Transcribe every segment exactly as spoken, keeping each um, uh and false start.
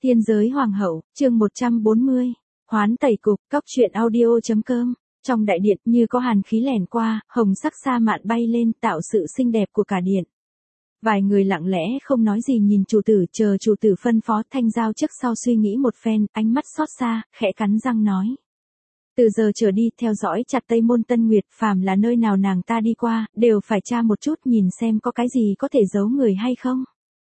Tiên giới hoàng hậu, chương một trăm bốn mươi. Hoán tẩy cục, cóc truyện audio.com. Trong đại điện như có hàn khí lẻn qua, hồng sắc sa mạn bay lên tạo sự xinh đẹp của cả điện. Vài người lặng lẽ không nói gì nhìn chủ tử, chờ chủ tử phân phó. Thanh Giao trước sau suy nghĩ một phen, ánh mắt xót xa, khẽ cắn răng nói. Từ giờ trở đi, theo dõi chặt Tây Môn Tân Nguyệt, phàm là nơi nào nàng ta đi qua, đều phải tra một chút nhìn xem có cái gì có thể giấu người hay không.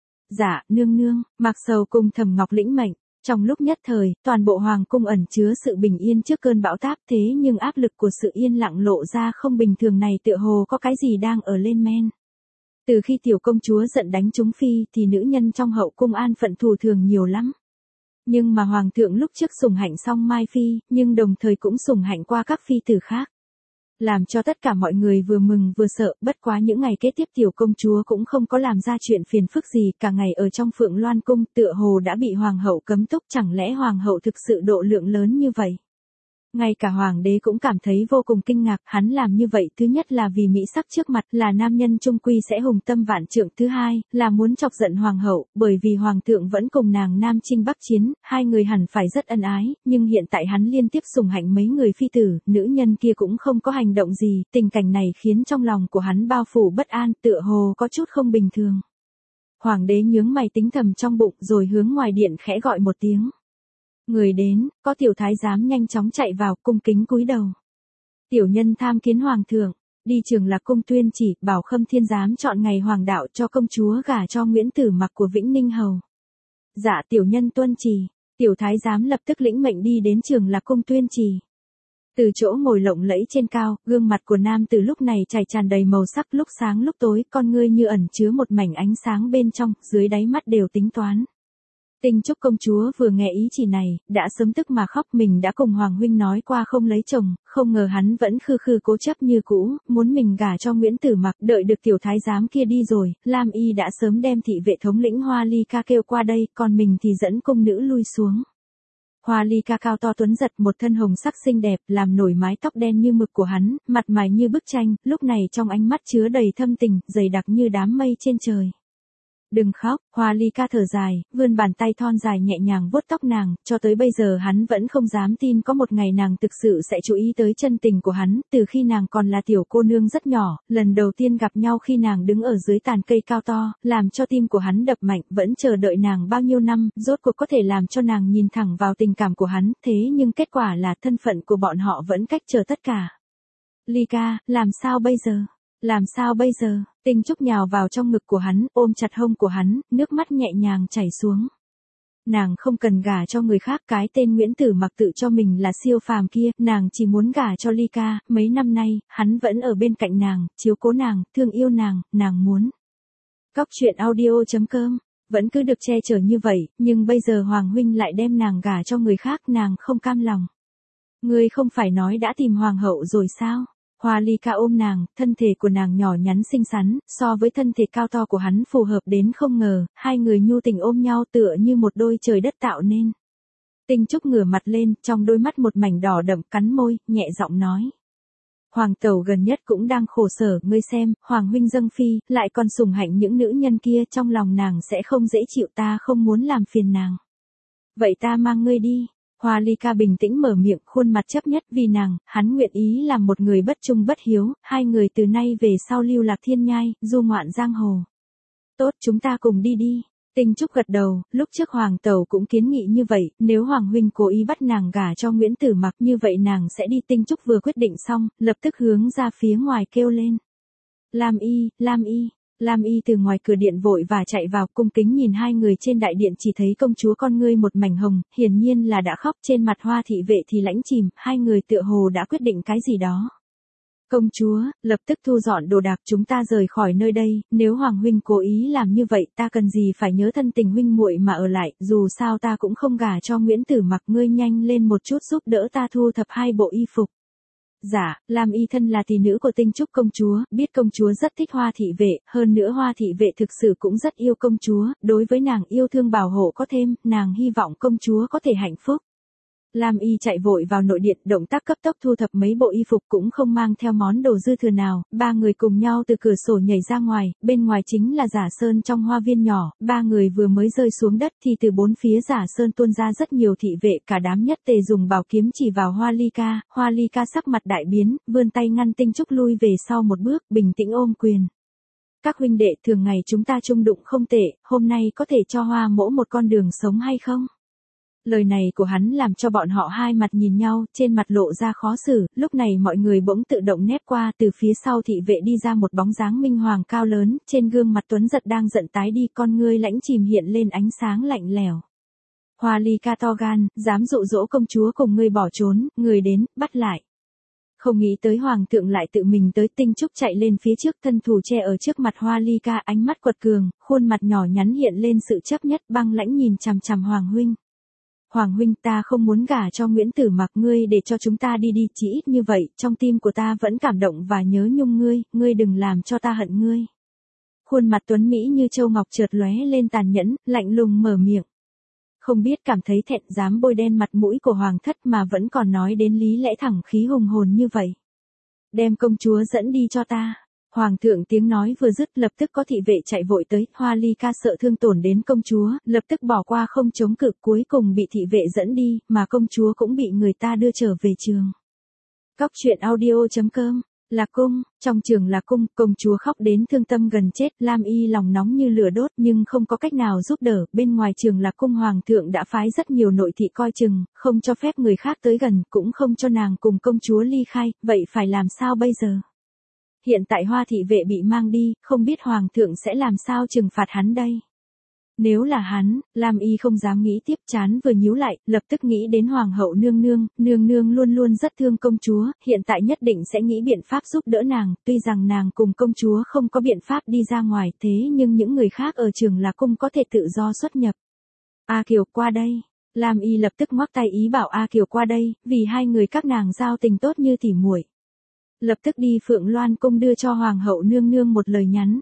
Dạ, nương nương. Mạc Sầu cùng Thẩm Ngọc lĩnh mệnh. Trong lúc nhất thời, toàn bộ hoàng cung ẩn chứa sự bình yên trước cơn bão táp, thế nhưng áp lực của sự yên lặng lộ ra không bình thường này tựa hồ có cái gì đang ở lên men. Từ khi tiểu công chúa giận đánh trúng phi thì nữ nhân trong hậu cung an phận thù thường nhiều lắm. Nhưng mà hoàng thượng lúc trước sủng hạnh xong Mai Phi, nhưng đồng thời cũng sủng hạnh qua các phi tử khác. Làm cho tất cả mọi người vừa mừng vừa sợ, bất quá những ngày kế tiếp tiểu công chúa cũng không có làm ra chuyện phiền phức gì, cả ngày ở trong Phượng Loan cung tựa hồ đã bị hoàng hậu cấm túc, chẳng lẽ hoàng hậu thực sự độ lượng lớn như vậy? Ngay cả hoàng đế cũng cảm thấy vô cùng kinh ngạc, hắn làm như vậy thứ nhất là vì mỹ sắc trước mặt, là nam nhân trung quy sẽ hùng tâm vạn trượng, thứ hai là muốn chọc giận hoàng hậu, bởi vì hoàng thượng vẫn cùng nàng nam chinh bắc chiến, hai người hẳn phải rất ân ái, nhưng hiện tại hắn liên tiếp sủng hạnh mấy người phi tử, nữ nhân kia cũng không có hành động gì, tình cảnh này khiến trong lòng của hắn bao phủ bất an, tựa hồ có chút không bình thường. Hoàng đế nhướng mày tính thầm trong bụng rồi hướng ngoài điện khẽ gọi một tiếng. Người đến, có tiểu thái giám nhanh chóng chạy vào, cung kính cúi đầu. Tiểu nhân tham kiến hoàng thượng, đi Trường Lạc cung tuyên chỉ, bảo Khâm Thiên giám chọn ngày hoàng đạo cho công chúa gả cho Nguyễn Tử Mặc của Vĩnh Ninh hầu. Dạ tiểu nhân tuân chỉ. Tiểu thái giám lập tức lĩnh mệnh đi đến Trường Lạc cung tuyên chỉ. Từ chỗ ngồi lộng lẫy trên cao, gương mặt của nam từ lúc này chảy tràn đầy màu sắc, lúc sáng lúc tối, con ngươi như ẩn chứa một mảnh ánh sáng bên trong, dưới đáy mắt đều tính toán. Tinh Trúc công chúa vừa nghe ý chỉ này, đã sớm tức mà khóc, mình đã cùng Hoàng huynh nói qua không lấy chồng, không ngờ hắn vẫn khư khư cố chấp như cũ, muốn mình gả cho Nguyễn Tử Mặc, đợi được tiểu thái giám kia đi rồi, Lam Y đã sớm đem thị vệ thống lĩnh Hoa Ly Ca kêu qua đây, còn mình thì dẫn cung nữ lui xuống. Hoa Ly Ca cao to tuấn giật, một thân hồng sắc xinh đẹp, làm nổi mái tóc đen như mực của hắn, mặt mày như bức tranh, lúc này trong ánh mắt chứa đầy thâm tình, dày đặc như đám mây trên trời. Đừng khóc, Hoa Ly Ca thở dài, vươn bàn tay thon dài nhẹ nhàng vuốt tóc nàng, cho tới bây giờ hắn vẫn không dám tin có một ngày nàng thực sự sẽ chú ý tới chân tình của hắn, từ khi nàng còn là tiểu cô nương rất nhỏ, lần đầu tiên gặp nhau khi nàng đứng ở dưới tàn cây cao to, làm cho tim của hắn đập mạnh, vẫn chờ đợi nàng bao nhiêu năm, rốt cuộc có thể làm cho nàng nhìn thẳng vào tình cảm của hắn, thế nhưng kết quả là thân phận của bọn họ vẫn cách trở tất cả. Ly Ca, làm sao bây giờ? Làm sao bây giờ? Tinh Trúc nhào vào trong ngực của hắn, ôm chặt hông của hắn, nước mắt nhẹ nhàng chảy xuống. Nàng không cần gả cho người khác, cái tên Nguyễn Tử Mặc tự cho mình là siêu phàm kia, nàng chỉ muốn gả cho Ly Ca, mấy năm nay, hắn vẫn ở bên cạnh nàng, chiếu cố nàng, thương yêu nàng, nàng muốn. Cóc truyện audio.com, vẫn cứ được che chở như vậy, nhưng bây giờ Hoàng huynh lại đem nàng gả cho người khác, nàng không cam lòng. Ngươi không phải nói đã tìm hoàng hậu rồi sao? Hoa Ly Ca ôm nàng, thân thể của nàng nhỏ nhắn xinh xắn, so với thân thể cao to của hắn phù hợp đến không ngờ, hai người nhu tình ôm nhau tựa như một đôi trời đất tạo nên. Tinh Trúc ngửa mặt lên, trong đôi mắt một mảnh đỏ đậm, cắn môi, nhẹ giọng nói. Hoàng tẩu gần nhất cũng đang khổ sở, ngươi xem, Hoàng huynh dâng phi, lại còn sủng hạnh những nữ nhân kia, trong lòng nàng sẽ không dễ chịu, ta không muốn làm phiền nàng. Vậy ta mang ngươi đi. Hoa Ly Ca bình tĩnh mở miệng, khuôn mặt chấp nhất, vì nàng, hắn nguyện ý làm một người bất trung bất hiếu, hai người từ nay về sau lưu lạc thiên nhai, du ngoạn giang hồ. Tốt, chúng ta cùng đi đi. Tinh Trúc gật đầu, lúc trước Hoàng tẩu cũng kiến nghị như vậy, nếu Hoàng huynh cố ý bắt nàng gả cho Nguyễn Tử Mặc như vậy nàng sẽ đi. Tinh Trúc vừa quyết định xong, lập tức hướng ra phía ngoài kêu lên. Lam Y, Lam Y. Lam Y từ ngoài cửa điện vội và chạy vào, cung kính nhìn hai người trên đại điện, chỉ thấy công chúa con ngươi một mảnh hồng, hiển nhiên là đã khóc, trên mặt Hoa thị vệ thì lãnh chìm, hai người tựa hồ đã quyết định cái gì đó. Công chúa, lập tức thu dọn đồ đạc, chúng ta rời khỏi nơi đây, nếu Hoàng huynh cố ý làm như vậy, ta cần gì phải nhớ thân tình huynh muội mà ở lại, dù sao ta cũng không gả cho Nguyễn Tử Mặc, ngươi nhanh lên một chút giúp đỡ ta thu thập hai bộ y phục. Dạ, Lam Y thân là tỷ nữ của Tinh Trúc công chúa, biết công chúa rất thích Hoa thị vệ, hơn nữa Hoa thị vệ thực sự cũng rất yêu công chúa, đối với nàng yêu thương bảo hộ có thêm, nàng hy vọng công chúa có thể hạnh phúc. Lam Y chạy vội vào nội điện, động tác cấp tốc thu thập mấy bộ y phục cũng không mang theo món đồ dư thừa nào, ba người cùng nhau từ cửa sổ nhảy ra ngoài, bên ngoài chính là Giả Sơn trong hoa viên nhỏ, ba người vừa mới rơi xuống đất thì từ bốn phía Giả Sơn tuôn ra rất nhiều thị vệ, cả đám nhất tề dùng bảo kiếm chỉ vào Hoa Ly Ca, Hoa Ly Ca sắc mặt đại biến, vươn tay ngăn Tinh Trúc lui về sau một bước, bình tĩnh ôm quyền. Các huynh đệ, thường ngày chúng ta chung đụng không tệ, hôm nay có thể cho Hoa mỗ một con đường sống hay không? Lời này của hắn làm cho bọn họ hai mặt nhìn nhau, trên mặt lộ ra khó xử, lúc này mọi người bỗng tự động nép qua, từ phía sau thị vệ đi ra một bóng dáng minh hoàng cao lớn, trên gương mặt tuấn giật đang giận tái đi, con ngươi lãnh chìm hiện lên ánh sáng lạnh lẽo. Hoa Ly Ca to gan, dám dụ dỗ công chúa cùng ngươi bỏ trốn, người đến, bắt lại. Không nghĩ tới hoàng thượng lại tự mình tới, Tinh Trúc chạy lên phía trước, thân thủ che ở trước mặt Hoa Ly Ca, ánh mắt quật cường, khuôn mặt nhỏ nhắn hiện lên sự chấp nhất, băng lãnh nhìn chằm chằm Hoàng huynh. Hoàng huynh, ta không muốn gả cho Nguyễn Tử Mặc, ngươi để cho chúng ta đi đi, chỉ ít như vậy, trong tim của ta vẫn cảm động và nhớ nhung ngươi, ngươi đừng làm cho ta hận ngươi. Khuôn mặt tuấn mỹ như châu ngọc chợt lóe lên tàn nhẫn, lạnh lùng mở miệng. Không biết cảm thấy thẹn, dám bôi đen mặt mũi của hoàng thất mà vẫn còn nói đến lý lẽ thẳng khí hùng hồn như vậy. Đem công chúa dẫn đi cho ta. Hoàng thượng tiếng nói vừa dứt, lập tức có thị vệ chạy vội tới, Hoa Ly Ca sợ thương tổn đến công chúa, lập tức bỏ qua không chống cự, cuối cùng bị thị vệ dẫn đi, mà công chúa cũng bị người ta đưa trở về trường. Cóc truyện audio chấm com. Lạc cung, trong trường Lạc cung, công chúa khóc đến thương tâm gần chết, Lam Y lòng nóng như lửa đốt nhưng không có cách nào giúp đỡ, bên ngoài trường Lạc cung hoàng thượng đã phái rất nhiều nội thị coi chừng, không cho phép người khác tới gần, cũng không cho nàng cùng công chúa ly khai, vậy phải làm sao bây giờ? Hiện tại Hoa thị vệ bị mang đi, không biết hoàng thượng sẽ làm sao trừng phạt hắn đây? Nếu là hắn, Lam Y không dám nghĩ tiếp, chán vừa nhíu lại, lập tức nghĩ đến hoàng hậu nương nương, nương nương luôn luôn rất thương công chúa, hiện tại nhất định sẽ nghĩ biện pháp giúp đỡ nàng, tuy rằng nàng cùng công chúa không có biện pháp đi ra ngoài, thế nhưng những người khác ở trường Lạc cung có thể tự do xuất nhập. A Kiều qua đây. Lam Y lập tức ngoắc tay ý bảo A Kiều qua đây, vì hai người các nàng giao tình tốt như tỉ muội. Lập tức đi Phượng Loan cung đưa cho hoàng hậu nương nương một lời nhắn.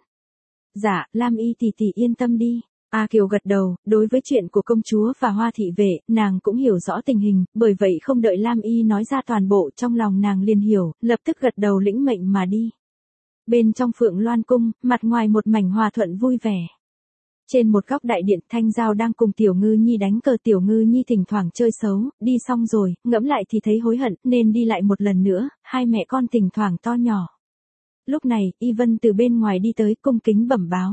Dạ, Lam Y tỷ tỷ yên tâm đi. A Kiều gật đầu, đối với chuyện của công chúa và Hoa thị vệ, nàng cũng hiểu rõ tình hình, bởi vậy không đợi Lam Y nói ra toàn bộ, trong lòng nàng liền hiểu, lập tức gật đầu lĩnh mệnh mà đi. Bên trong Phượng Loan cung, mặt ngoài một mảnh hòa thuận vui vẻ. Trên một góc đại điện, Thanh Giao đang cùng Tiểu Ngư Nhi đánh cờ, Tiểu Ngư Nhi thỉnh thoảng chơi xấu, đi xong rồi, ngẫm lại thì thấy hối hận, nên đi lại một lần nữa, hai mẹ con thỉnh thoảng to nhỏ. Lúc này, Y Vân từ bên ngoài đi tới, cung kính bẩm báo.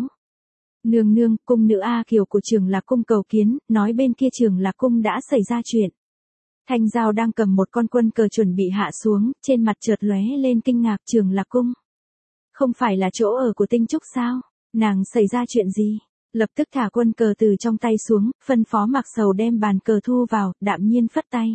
Nương nương, cung nữ A Kiều của trường Lạc cung cầu kiến, nói bên kia trường Lạc cung đã xảy ra chuyện. Thanh Giao đang cầm một con quân cờ chuẩn bị hạ xuống, trên mặt chợt lóe lên kinh ngạc, trường Lạc cung. Không phải là chỗ ở của Tinh Trúc sao? Nàng xảy ra chuyện gì? Lập tức thả quân cờ từ trong tay xuống, phân phó Mạc Sầu đem bàn cờ thu vào, đạm nhiên phất tay.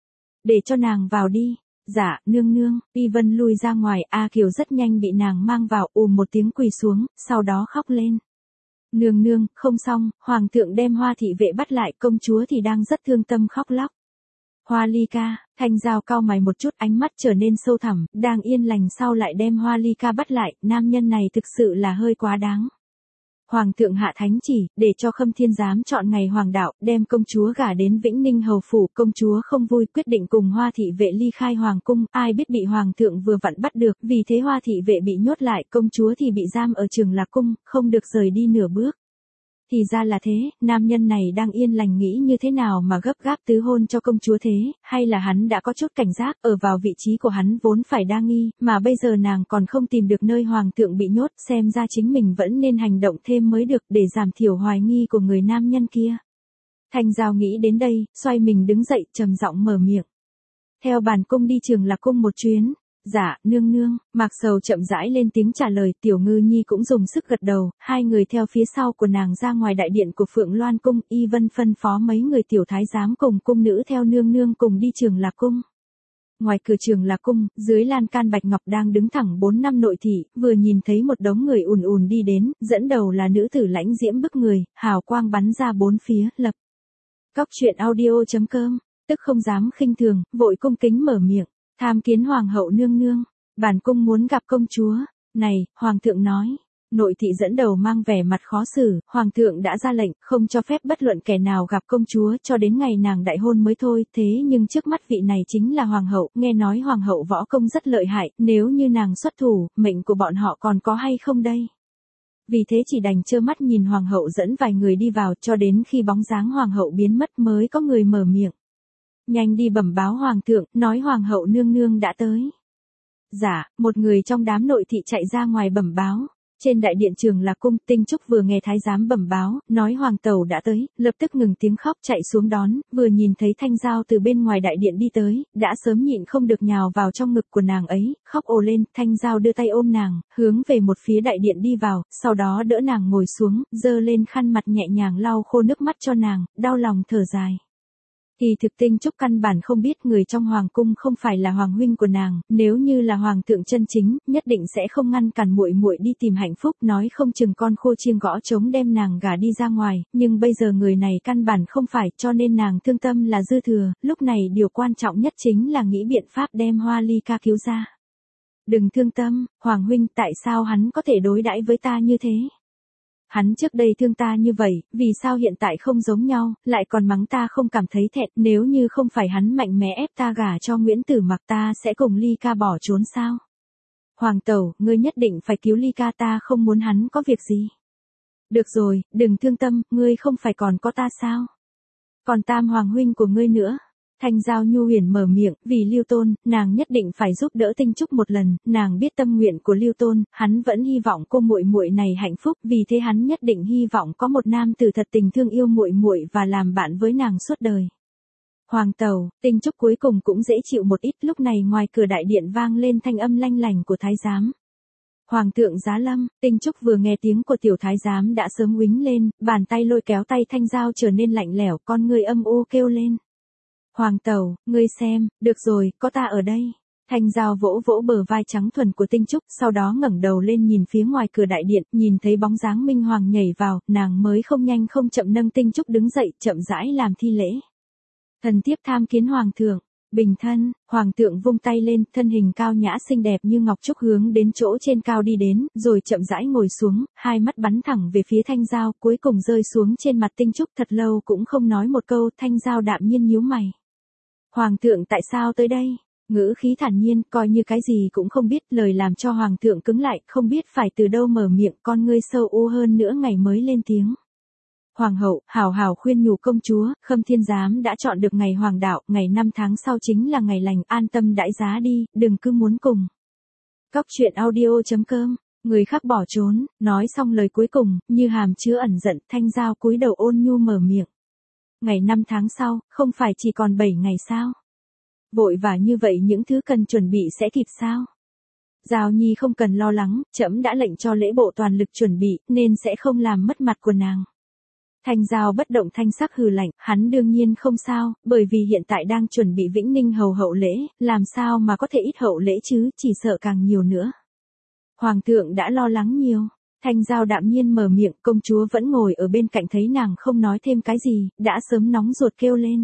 Để cho nàng vào đi. Dạ, nương nương. Y Vân lui ra ngoài, A Kiều rất nhanh bị nàng mang vào, ùm một tiếng quỳ xuống, sau đó khóc lên. Nương nương, không xong, hoàng thượng đem Hoa thị vệ bắt lại, công chúa thì đang rất thương tâm khóc lóc. Hoa Ly Ca, Thanh Giao cau mày một chút, ánh mắt trở nên sâu thẳm, đang yên lành sau lại đem Hoa Ly Ca bắt lại, nam nhân này thực sự là hơi quá đáng. Hoàng thượng hạ thánh chỉ, để cho Khâm Thiên Giám chọn ngày hoàng đạo, đem công chúa gả đến Vĩnh Ninh hầu phủ, công chúa không vui, quyết định cùng Hoa thị vệ ly khai hoàng cung, ai biết bị hoàng thượng vừa vặn bắt được, vì thế Hoa thị vệ bị nhốt lại, công chúa thì bị giam ở trường Lạc cung, không được rời đi nửa bước. Thì ra là thế, nam nhân này đang yên lành nghĩ như thế nào mà gấp gáp tứ hôn cho công chúa thế, hay là hắn đã có chút cảnh giác, ở vào vị trí của hắn vốn phải đa nghi, mà bây giờ nàng còn không tìm được nơi hoàng thượng bị nhốt, xem ra chính mình vẫn nên hành động thêm mới được để giảm thiểu hoài nghi của người nam nhân kia. Thanh Giao nghĩ đến đây, xoay mình đứng dậy, trầm giọng mở miệng. Theo bản cung đi trường Lạc cung một chuyến. Dạ, nương nương. Mạc Sầu chậm rãi lên tiếng trả lời, Tiểu Ngư Nhi cũng dùng sức gật đầu, hai người theo phía sau của nàng ra ngoài đại điện của Phượng Loan cung, Y Vân phân phó mấy người tiểu thái giám cùng cung nữ theo nương nương cùng đi trường Lạc cung. Ngoài cửa trường Lạc cung, dưới lan can bạch ngọc đang đứng thẳng bốn năm nội thị, vừa nhìn thấy một đống người ùn ùn đi đến, dẫn đầu là nữ tử lãnh diễm bức người, hào quang bắn ra bốn phía, lập. Cóc truyện audio chấm com, tức không dám khinh thường, vội cung kính mở miệng. Tham kiến hoàng hậu nương nương, bản cung muốn gặp công chúa. Này, hoàng thượng nói, Nội thị dẫn đầu mang vẻ mặt khó xử, hoàng thượng đã ra lệnh, không cho phép bất luận kẻ nào gặp công chúa cho đến ngày nàng đại hôn mới thôi, thế nhưng trước mắt vị này chính là hoàng hậu, nghe nói hoàng hậu võ công rất lợi hại, nếu như nàng xuất thủ, mệnh của bọn họ còn có hay không đây? Vì thế chỉ đành trơ mắt nhìn hoàng hậu dẫn vài người đi vào cho đến khi bóng dáng hoàng hậu biến mất mới có người mở miệng. Nhanh đi bẩm báo hoàng thượng, nói hoàng hậu nương nương đã tới. Dạ, một người trong đám nội thị chạy ra ngoài bẩm báo. Trên đại điện trường là cung, Tinh Trúc vừa nghe thái giám bẩm báo, nói hoàng tẩu đã tới, lập tức ngừng tiếng khóc chạy xuống đón, vừa nhìn thấy Thanh Giao từ bên ngoài đại điện đi tới, đã sớm nhịn không được nhào vào trong ngực của nàng ấy, khóc ồ lên, Thanh Giao đưa tay ôm nàng, hướng về một phía đại điện đi vào, sau đó đỡ nàng ngồi xuống, giơ lên khăn mặt nhẹ nhàng lau khô nước mắt cho nàng, đau lòng thở dài. Thì thực Tinh Trúc căn bản không biết người trong hoàng cung không phải là hoàng huynh của nàng, nếu như là hoàng thượng chân chính, nhất định sẽ không ngăn cản muội muội đi tìm hạnh phúc, nói không chừng con khô chiêng gõ trống đem nàng gả đi ra ngoài, nhưng bây giờ người này căn bản không phải, cho nên nàng thương tâm là dư thừa, lúc này điều quan trọng nhất chính là nghĩ biện pháp đem Hoa Ly ca cứu ra. Đừng thương tâm, hoàng huynh, tại sao hắn có thể đối đãi với ta như thế? Hắn trước đây thương ta như vậy, vì sao hiện tại không giống nhau, lại còn mắng ta không cảm thấy thẹn, nếu như không phải hắn mạnh mẽ ép ta gả cho Nguyễn Tử Mặc ta sẽ cùng Ly ca bỏ trốn sao? Hoàng tẩu, ngươi nhất định phải cứu Ly ca, ta không muốn hắn có việc gì. Được rồi, đừng thương tâm, ngươi không phải còn có ta sao? Còn Tam hoàng huynh của ngươi nữa. Thanh Giao nhu huyền mở miệng, vì Lưu Tôn, nàng nhất định phải giúp đỡ Tinh Trúc một lần, nàng biết tâm nguyện của Lưu Tôn, hắn vẫn hy vọng cô muội muội này hạnh phúc, vì thế hắn nhất định hy vọng có một nam tử thật tình thương yêu muội muội và làm bạn với nàng suốt đời. Hoàng tẩu, Tinh Trúc cuối cùng cũng dễ chịu một ít, lúc này ngoài cửa đại điện vang lên thanh âm lanh lành của thái giám. Hoàng thượng giá lâm, Tinh Trúc vừa nghe tiếng của tiểu thái giám đã sớm uýnh lên, bàn tay lôi kéo tay Thanh Giao trở nên lạnh lẽo, con người âm u kêu lên. Hoàng tẩu, ngươi xem, được rồi, có ta ở đây. Thanh Giao vỗ vỗ bờ vai trắng thuần của Tinh Trúc, sau đó ngẩng đầu lên nhìn phía ngoài cửa đại điện, nhìn thấy bóng dáng Minh Hoàng nhảy vào, nàng mới không nhanh không chậm nâng Tinh Trúc đứng dậy, chậm rãi làm thi lễ. Thần thiếp tham kiến hoàng thượng. Bình thân, hoàng thượng vung tay lên, thân hình cao nhã xinh đẹp như ngọc trúc hướng đến chỗ trên cao đi đến, rồi chậm rãi ngồi xuống, hai mắt bắn thẳng về phía Thanh Giao, cuối cùng rơi xuống trên mặt Tinh Trúc, thật lâu cũng không nói một câu. Thanh Giao đạm nhiên nhíu mày. Hoàng thượng tại sao tới đây? Ngữ khí thản nhiên, coi như cái gì cũng không biết, lời làm cho hoàng thượng cứng lại, không biết phải từ đâu mở miệng, con ngươi sâu u hơn nữa ngày mới lên tiếng. Hoàng hậu, hào hào khuyên nhủ công chúa, Khâm Thiên Giám đã chọn được ngày hoàng đạo, ngày năm tháng sau chính là ngày lành, an tâm đãi giá đi, đừng cứ muốn cùng. Cóc truyện audio chấm com, người khác bỏ trốn, nói xong lời cuối cùng, như hàm chứa ẩn giận, Thanh Giao cúi đầu ôn nhu mở miệng. Ngày năm tháng sau, không phải chỉ còn bảy ngày sao? Vội vã như vậy những thứ cần chuẩn bị sẽ kịp sao? Giao Nhi không cần lo lắng, trẫm đã lệnh cho lễ bộ toàn lực chuẩn bị, nên sẽ không làm mất mặt của nàng. Thanh Giao bất động thanh sắc hừ lạnh, hắn đương nhiên không sao, bởi vì hiện tại đang chuẩn bị Vĩnh Ninh hầu hậu lễ, làm sao mà có thể ít hậu lễ chứ, chỉ sợ càng nhiều nữa. Hoàng thượng đã lo lắng nhiều. Thanh Giao đạm nhiên mở miệng, công chúa vẫn ngồi ở bên cạnh thấy nàng không nói thêm cái gì, đã sớm nóng ruột kêu lên.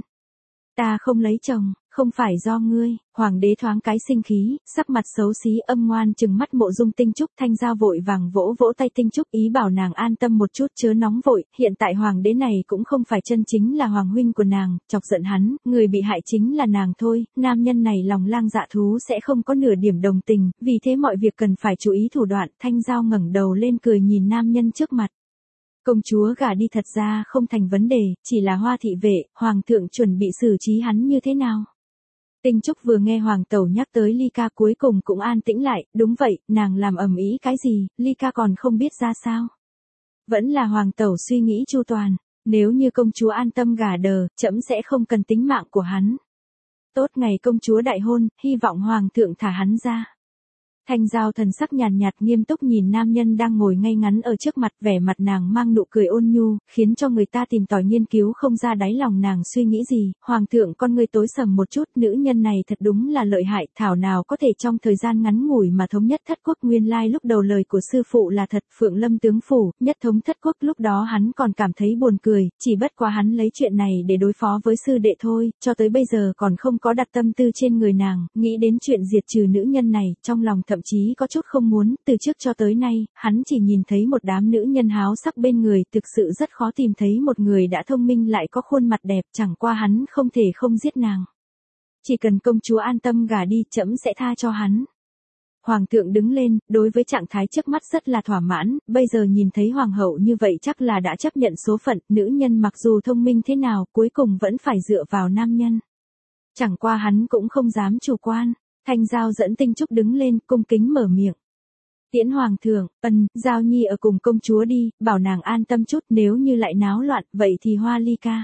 Ta không lấy chồng, không phải do ngươi. Hoàng đế thoáng cái sinh khí, sắc mặt xấu xí âm ngoan trừng mắt mộ dung Tinh Trúc. Thanh Giao vội vàng vỗ vỗ tay Tinh Trúc, ý bảo nàng an tâm một chút chớ nóng vội, hiện tại hoàng đế này cũng không phải chân chính là hoàng huynh của nàng, chọc giận hắn, người bị hại chính là nàng thôi, nam nhân này lòng lang dạ thú sẽ không có nửa điểm đồng tình, vì thế mọi việc cần phải chú ý thủ đoạn. Thanh Giao ngẩng đầu lên cười nhìn nam nhân trước mặt. Công chúa gả đi thật ra không thành vấn đề, chỉ là Hoa thị vệ, hoàng thượng chuẩn bị xử trí hắn như thế nào? Tinh Trúc vừa nghe hoàng tẩu nhắc tới Ly ca cuối cùng cũng an tĩnh lại, đúng vậy, nàng làm ầm ĩ cái gì, Ly ca còn không biết ra sao. Vẫn là hoàng tẩu suy nghĩ chu toàn, nếu như công chúa an tâm gả đờ, trẫm sẽ không cần tính mạng của hắn. Tốt ngày công chúa đại hôn, hy vọng hoàng thượng thả hắn ra. Thanh Giao thần sắc nhàn nhạt, nhạt nghiêm túc nhìn nam nhân đang ngồi ngay ngắn ở trước mặt, vẻ mặt nàng mang nụ cười ôn nhu, khiến cho người ta tìm tòi nghiên cứu không ra đáy lòng nàng suy nghĩ gì. Hoàng thượng con ngươi tối sầm một chút, nữ nhân này thật đúng là lợi hại, thảo nào có thể trong thời gian ngắn ngủi mà thống nhất thất quốc. Nguyên lai lúc đầu lời của sư phụ là thật, Phượng Lâm tướng phủ, nhất thống thất quốc, lúc đó hắn còn cảm thấy buồn cười, chỉ bất quá hắn lấy chuyện này để đối phó với sư đệ thôi, cho tới bây giờ còn không có đặt tâm tư trên người nàng, nghĩ đến chuyện diệt trừ nữ nhân này, trong lòng thậm thậm chí có chút không muốn, từ trước cho tới nay, hắn chỉ nhìn thấy một đám nữ nhân háo sắc bên người, thực sự rất khó tìm thấy một người đã thông minh lại có khuôn mặt đẹp, chẳng qua hắn không thể không giết nàng. Chỉ cần công chúa an tâm gả đi, trẫm sẽ tha cho hắn. Hoàng thượng đứng lên, đối với trạng thái trước mắt rất là thỏa mãn, bây giờ nhìn thấy hoàng hậu như vậy chắc là đã chấp nhận số phận, nữ nhân mặc dù thông minh thế nào, cuối cùng vẫn phải dựa vào nam nhân. Chẳng qua hắn cũng không dám chủ quan, Thanh Giao dẫn Tinh Trúc đứng lên, cung kính mở miệng. Tiễn hoàng thượng, ân, Giao Nhi ở cùng công chúa đi, bảo nàng an tâm chút, nếu như lại náo loạn, vậy thì Hoa Ly ca.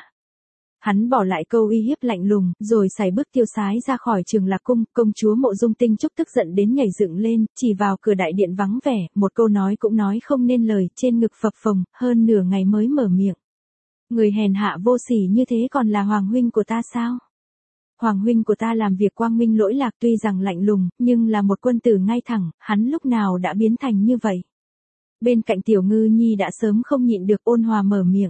Hắn bỏ lại câu uy hiếp lạnh lùng, rồi sải bước tiêu sái ra khỏi Trường Lạc cung, công chúa Mộ Dung Tinh Trúc tức giận đến nhảy dựng lên, chỉ vào cửa đại điện vắng vẻ, một câu nói cũng nói không nên lời, trên ngực phập phồng, hơn nửa ngày mới mở miệng. Người hèn hạ vô sỉ như thế còn là hoàng huynh của ta sao? Hoàng huynh của ta làm việc quang minh lỗi lạc tuy rằng lạnh lùng, nhưng là một quân tử ngay thẳng, hắn lúc nào đã biến thành như vậy? Bên cạnh Tiểu Ngư Nhi đã sớm không nhịn được ôn hòa mở miệng.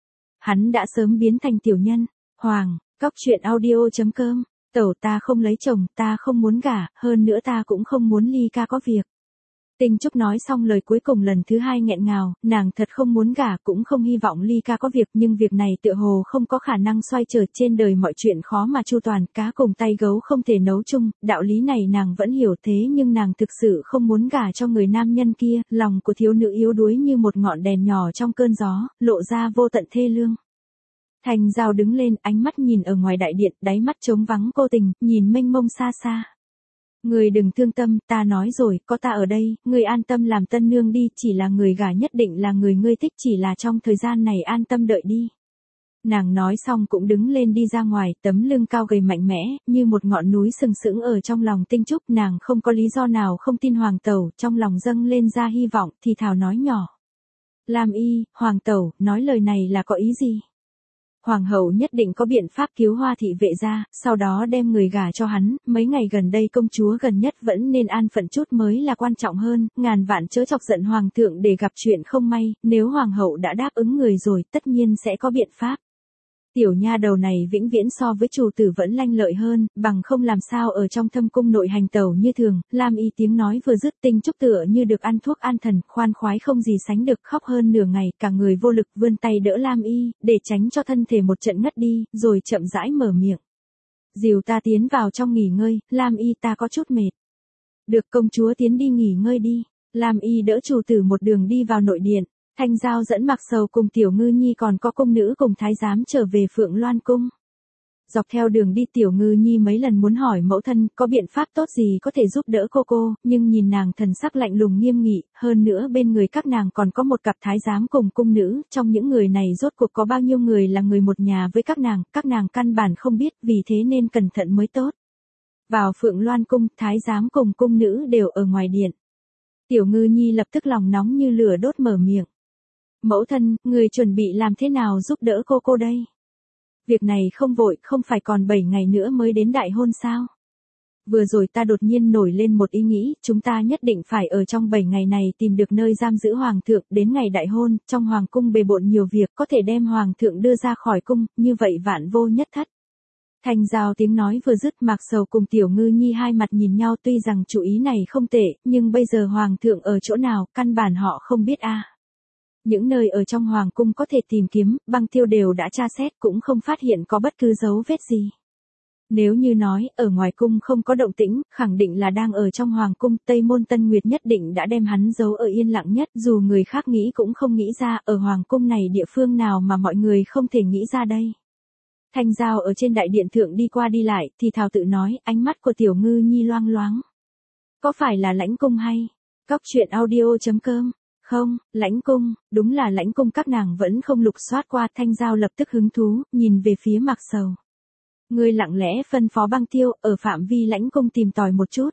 Hắn đã sớm biến thành tiểu nhân. Hoàng, cóc truyện audio chấm com, tẩu ta không lấy chồng, ta không muốn gả, hơn nữa ta cũng không muốn Ly ca có việc. Tinh Trúc nói xong lời cuối cùng lần thứ hai nghẹn ngào, nàng thật không muốn gả cũng không hy vọng Ly ca có việc, nhưng việc này tựa hồ không có khả năng xoay trở, trên đời mọi chuyện khó mà chu toàn, cá cùng tay gấu không thể nấu chung, đạo lý này nàng vẫn hiểu, thế nhưng nàng thực sự không muốn gả cho người nam nhân kia, lòng của thiếu nữ yếu đuối như một ngọn đèn nhỏ trong cơn gió, lộ ra vô tận thê lương. Thanh Giao đứng lên, ánh mắt nhìn ở ngoài đại điện, đáy mắt trống vắng cô tình, nhìn mênh mông xa xa. Người đừng thương tâm, ta nói rồi, có ta ở đây, người an tâm làm tân nương đi, chỉ là người gả nhất định là người ngươi thích, chỉ là trong thời gian này an tâm đợi đi. Nàng nói xong cũng đứng lên đi ra ngoài, tấm lưng cao gầy mạnh mẽ, như một ngọn núi sừng sững ở trong lòng Tinh Trúc, nàng không có lý do nào không tin hoàng tẩu, trong lòng dâng lên ra hy vọng, thì thào nói nhỏ. Lam Y, hoàng tẩu, nói lời này là có ý gì? Hoàng hậu nhất định có biện pháp cứu Hoa thị vệ ra, sau đó đem người gả cho hắn, mấy ngày gần đây công chúa gần nhất vẫn nên an phận chút mới là quan trọng hơn, ngàn vạn chớ chọc giận hoàng thượng để gặp chuyện không may, nếu hoàng hậu đã đáp ứng người rồi tất nhiên sẽ có biện pháp. Tiểu nha đầu này vĩnh viễn so với chủ tử vẫn lanh lợi hơn, bằng không làm sao ở trong thâm cung nội hành tẩu như thường. Lam Y tiếng nói vừa dứt, Tinh Trúc tựa như được ăn thuốc an thần, khoan khoái không gì sánh được, khóc hơn nửa ngày, cả người vô lực vươn tay đỡ Lam Y, để tránh cho thân thể một trận ngất đi, rồi chậm rãi mở miệng. Dìu ta tiến vào trong nghỉ ngơi, Lam Y ta có chút mệt. Được, công chúa tiến đi nghỉ ngơi đi. Lam Y đỡ chủ tử một đường đi vào nội điện. Thanh Giao dẫn Mạc Sầu cùng Tiểu Ngư Nhi còn có cung nữ cùng thái giám trở về Phượng Loan cung. Dọc theo đường đi Tiểu Ngư Nhi mấy lần muốn hỏi mẫu thân có biện pháp tốt gì có thể giúp đỡ cô cô, nhưng nhìn nàng thần sắc lạnh lùng nghiêm nghị, hơn nữa bên người các nàng còn có một cặp thái giám cùng cung nữ, trong những người này rốt cuộc có bao nhiêu người là người một nhà với các nàng, các nàng căn bản không biết, vì thế nên cẩn thận mới tốt. Vào Phượng Loan cung, thái giám cùng cung nữ đều ở ngoài điện. Tiểu Ngư Nhi lập tức lòng nóng như lửa đốt mở miệng. Mẫu thân, người chuẩn bị làm thế nào giúp đỡ cô cô đây? Việc này không vội, không phải còn bảy ngày nữa mới đến đại hôn sao? Vừa rồi ta đột nhiên nổi lên một ý nghĩ, chúng ta nhất định phải ở trong bảy ngày này tìm được nơi giam giữ hoàng thượng, đến ngày đại hôn, trong hoàng cung bề bộn nhiều việc, có thể đem hoàng thượng đưa ra khỏi cung, như vậy vạn vô nhất thất. Thanh Giao tiếng nói vừa dứt, Mạc Sầu cùng Tiểu Ngư Nhi hai mặt nhìn nhau, tuy rằng chủ ý này không tệ, nhưng bây giờ hoàng thượng ở chỗ nào, căn bản họ không biết a. À. Những nơi ở trong hoàng cung có thể tìm kiếm, Băng Tiêu đều đã tra xét cũng không phát hiện có bất cứ dấu vết gì. Nếu như nói, ở ngoài cung không có động tĩnh, khẳng định là đang ở trong hoàng cung, Tây Môn Tân Nguyệt nhất định đã đem hắn giấu ở yên lặng nhất, dù người khác nghĩ cũng không nghĩ ra, ở hoàng cung này địa phương nào mà mọi người không thể nghĩ ra đây. Thanh Giao ở trên đại điện thượng đi qua đi lại, thì thào tự nói, ánh mắt của Tiểu Ngư Nhi loang loáng. Có phải là lãnh cung hay? Cóc truyện audio chấm com. Không, lãnh cung, đúng là lãnh cung, các nàng vẫn không lục soát qua. Thanh Giao lập tức hứng thú, nhìn về phía Mạc Sầu. Ngươi lặng lẽ phân phó Băng Tiêu, ở phạm vi lãnh cung tìm tòi một chút.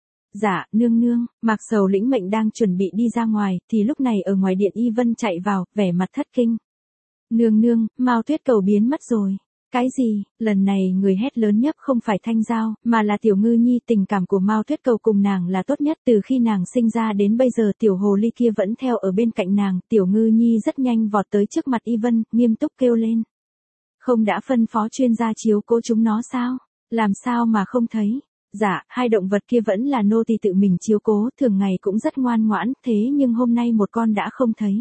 Dạ, nương nương. Mạc Sầu lĩnh mệnh đang chuẩn bị đi ra ngoài, thì lúc này ở ngoài điện Y Vân chạy vào, vẻ mặt thất kinh. Nương nương, Mao Tuyết Cầu biến mất rồi. Cái gì? Lần này người hét lớn nhất không phải Thanh Giao, mà là Tiểu Ngư Nhi. Tình cảm của Mao Tuyết Cầu cùng nàng là tốt nhất, từ khi nàng sinh ra đến bây giờ tiểu hồ ly kia vẫn theo ở bên cạnh nàng. Tiểu Ngư Nhi rất nhanh vọt tới trước mặt Y Vân, nghiêm túc kêu lên. Không đã phân phó chuyên gia chiếu cố chúng nó sao? Làm sao mà không thấy? Dạ, hai động vật kia vẫn là nô tỳ tự mình chiếu cố, thường ngày cũng rất ngoan ngoãn, thế nhưng hôm nay một con đã không thấy.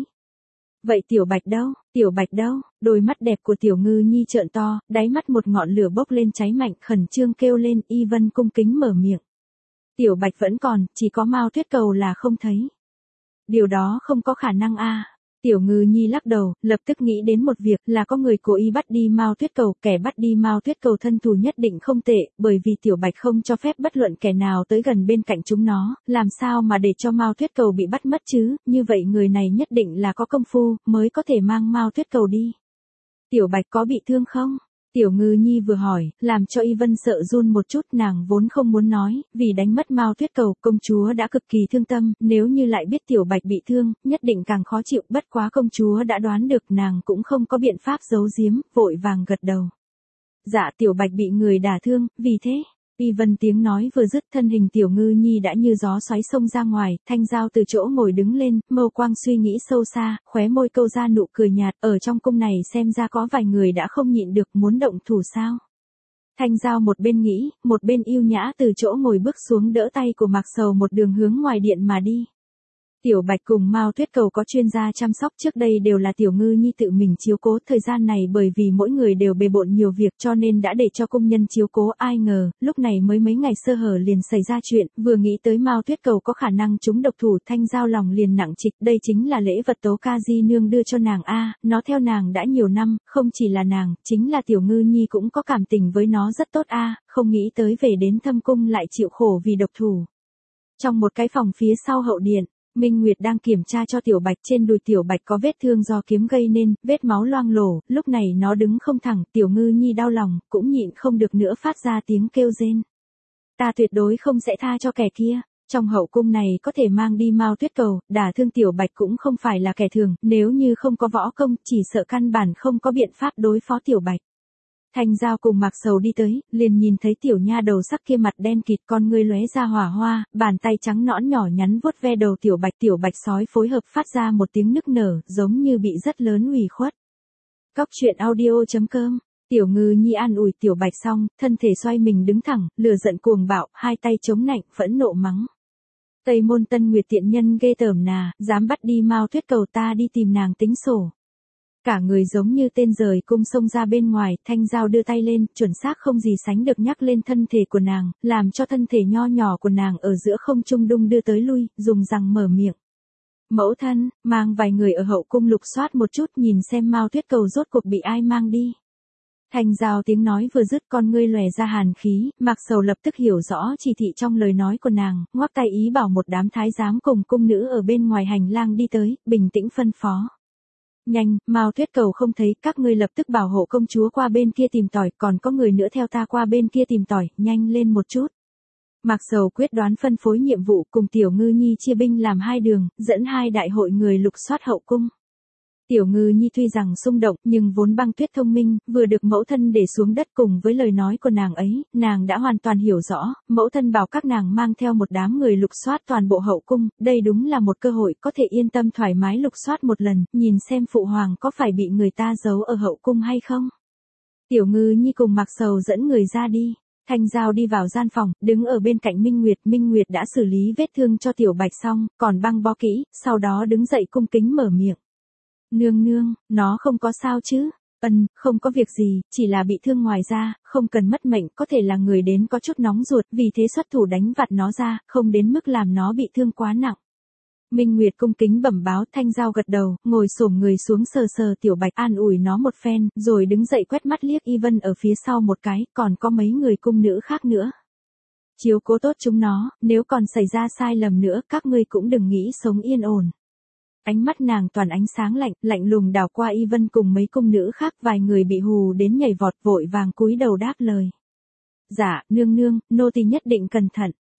Vậy Tiểu Bạch đâu, Tiểu Bạch đâu, đôi mắt đẹp của Tiểu Ngư Nhi trợn to, đáy mắt một ngọn lửa bốc lên cháy mạnh, khẩn trương kêu lên. Y Vân cung kính mở miệng. Tiểu Bạch vẫn còn, chỉ có Mao Tuyết Cầu là không thấy. Điều đó không có khả năng a. Tiểu Ngư Nhi lắc đầu, lập tức nghĩ đến một việc, là có người cố ý bắt đi Mao Tuyết Cầu, kẻ bắt đi Mao Tuyết Cầu thân thủ nhất định không tệ, bởi vì Tiểu Bạch không cho phép bất luận kẻ nào tới gần bên cạnh chúng nó, làm sao mà để cho Mao Tuyết Cầu bị bắt mất chứ, như vậy người này nhất định là có công phu, mới có thể mang Mao Tuyết Cầu đi. Tiểu Bạch có bị thương không? Tiểu Ngư Nhi vừa hỏi, làm cho Y Vân sợ run một chút, nàng vốn không muốn nói, vì đánh mất Mao Tuyết Cầu, công chúa đã cực kỳ thương tâm, nếu như lại biết Tiểu Bạch bị thương, nhất định càng khó chịu, bất quá công chúa đã đoán được, nàng cũng không có biện pháp giấu giếm, vội vàng gật đầu. Dạ, Tiểu Bạch bị người đả thương, vì thế, Y Vân tiếng nói vừa dứt, thân hình Tiểu Ngư Nhi đã như gió xoáy xông ra ngoài, Thanh Giao từ chỗ ngồi đứng lên, mâu quang suy nghĩ sâu xa, khóe môi câu ra nụ cười nhạt, ở trong cung này xem ra có vài người đã không nhịn được muốn động thủ sao. Thanh Giao một bên nghĩ, một bên yêu nhã từ chỗ ngồi bước xuống đỡ tay của Mạc Sầu một đường hướng ngoài điện mà đi. Tiểu Bạch cùng Mao Tuyết Cầu có chuyên gia chăm sóc, trước đây đều là Tiểu Ngư Nhi tự mình chiếu cố, thời gian này bởi vì mỗi người đều bề bộn nhiều việc cho nên đã để cho công nhân chiếu cố, ai ngờ, lúc này mới mấy ngày sơ hở liền xảy ra chuyện, vừa nghĩ tới Mao Tuyết Cầu có khả năng trúng độc thủ, Thanh Giao lòng liền nặng trịch, đây chính là lễ vật Tố Ca Di nương đưa cho nàng a, nó theo nàng đã nhiều năm, không chỉ là nàng, chính là Tiểu Ngư Nhi cũng có cảm tình với nó rất tốt a, không nghĩ tới về đến Thâm cung lại chịu khổ vì độc thủ. Trong một cái phòng phía sau hậu điện, Minh Nguyệt đang kiểm tra cho Tiểu Bạch, trên đùi Tiểu Bạch có vết thương do kiếm gây nên, vết máu loang lổ, lúc này nó đứng không thẳng, Tiểu Ngư Nhi đau lòng, cũng nhịn không được nữa phát ra tiếng kêu rên. Ta tuyệt đối không sẽ tha cho kẻ kia, trong hậu cung này có thể mang đi Mao Tuyết Cầu, đả thương Tiểu Bạch cũng không phải là kẻ thường, nếu như không có võ công, chỉ sợ căn bản không có biện pháp đối phó Tiểu Bạch. Thanh Giao cùng Mạc Sầu đi tới, liền nhìn thấy tiểu nha đầu sắc kia mặt đen kịt, con ngươi lóe ra hỏa hoa, bàn tay trắng nõn nhỏ nhắn vuốt ve đầu Tiểu Bạch, Tiểu Bạch sói phối hợp phát ra một tiếng nức nở, giống như bị rất lớn ủy khuất. Cóc truyện audio chấm com. Tiểu Ngư Nhi an ủi Tiểu Bạch xong, thân thể xoay mình đứng thẳng, lửa giận cuồng bạo, hai tay chống nạnh, phẫn nộ mắng. Tây Môn Tân Nguyệt tiện nhân ghê tởm nà, dám bắt đi Mao Tuyết Cầu, ta đi tìm nàng tính sổ. Cả người giống như tên rời cung xông ra bên ngoài, Thanh Giao đưa tay lên, chuẩn xác không gì sánh được nhắc lên thân thể của nàng, làm cho thân thể nho nhỏ của nàng ở giữa không trung đung đưa tới lui, dùng răng mở miệng. Mẫu thân, mang vài người ở hậu cung lục soát một chút, nhìn xem Mao Tuyết Cầu rốt cuộc bị ai mang đi. Thanh Giao tiếng nói vừa dứt, con ngươi lòe ra hàn khí, Mạc Sầu lập tức hiểu rõ chỉ thị trong lời nói của nàng, ngoắc tay ý bảo một đám thái giám cùng cung nữ ở bên ngoài hành lang đi tới, bình tĩnh phân phó. Nhanh, Mao Tuyết Cầu không thấy, các ngươi lập tức bảo hộ công chúa qua bên kia tìm tỏi, còn có người nữa theo ta qua bên kia tìm tỏi, nhanh lên một chút. Mạc Sầu quyết đoán phân phối nhiệm vụ, cùng Tiểu Ngư Nhi chia binh làm hai đường, dẫn hai đại hội người lục soát hậu cung. Tiểu Ngư Nhi tuy rằng xung động, nhưng vốn Băng Tuyết thông minh, vừa được mẫu thân để xuống đất cùng với lời nói của nàng ấy, nàng đã hoàn toàn hiểu rõ, mẫu thân bảo các nàng mang theo một đám người lục soát toàn bộ hậu cung, đây đúng là một cơ hội có thể yên tâm thoải mái lục soát một lần, nhìn xem phụ hoàng có phải bị người ta giấu ở hậu cung hay không. Tiểu Ngư Nhi cùng Mạc Sầu dẫn người ra đi. Thanh Giao đi vào gian phòng, đứng ở bên cạnh Minh Nguyệt, Minh Nguyệt đã xử lý vết thương cho Tiểu Bạch xong, còn băng bó kỹ, sau đó đứng dậy cung kính mở miệng. Nương nương, nó không có sao chứ? Ân, không có việc gì, chỉ là bị thương ngoài ra, không cần mất mệnh, có thể là người đến có chút nóng ruột, vì thế xuất thủ đánh vặt nó ra, không đến mức làm nó bị thương quá nặng. Minh Nguyệt cung kính bẩm báo, Thanh Giao gật đầu, ngồi xổm người xuống sờ sờ Tiểu Bạch, an ủi nó một phen, rồi đứng dậy quét mắt liếc Y Vân ở phía sau một cái, còn có mấy người cung nữ khác nữa. Chiếu cố tốt chúng nó, nếu còn xảy ra sai lầm nữa, các ngươi cũng đừng nghĩ sống yên ổn. Ánh mắt nàng toàn ánh sáng lạnh, lạnh lùng đảo qua Y Vân cùng mấy cung nữ khác, vài người bị hù đến nhảy vọt, vội vàng cúi đầu đáp lời. Dạ, nương nương, nô tỳ nhất định cẩn thận.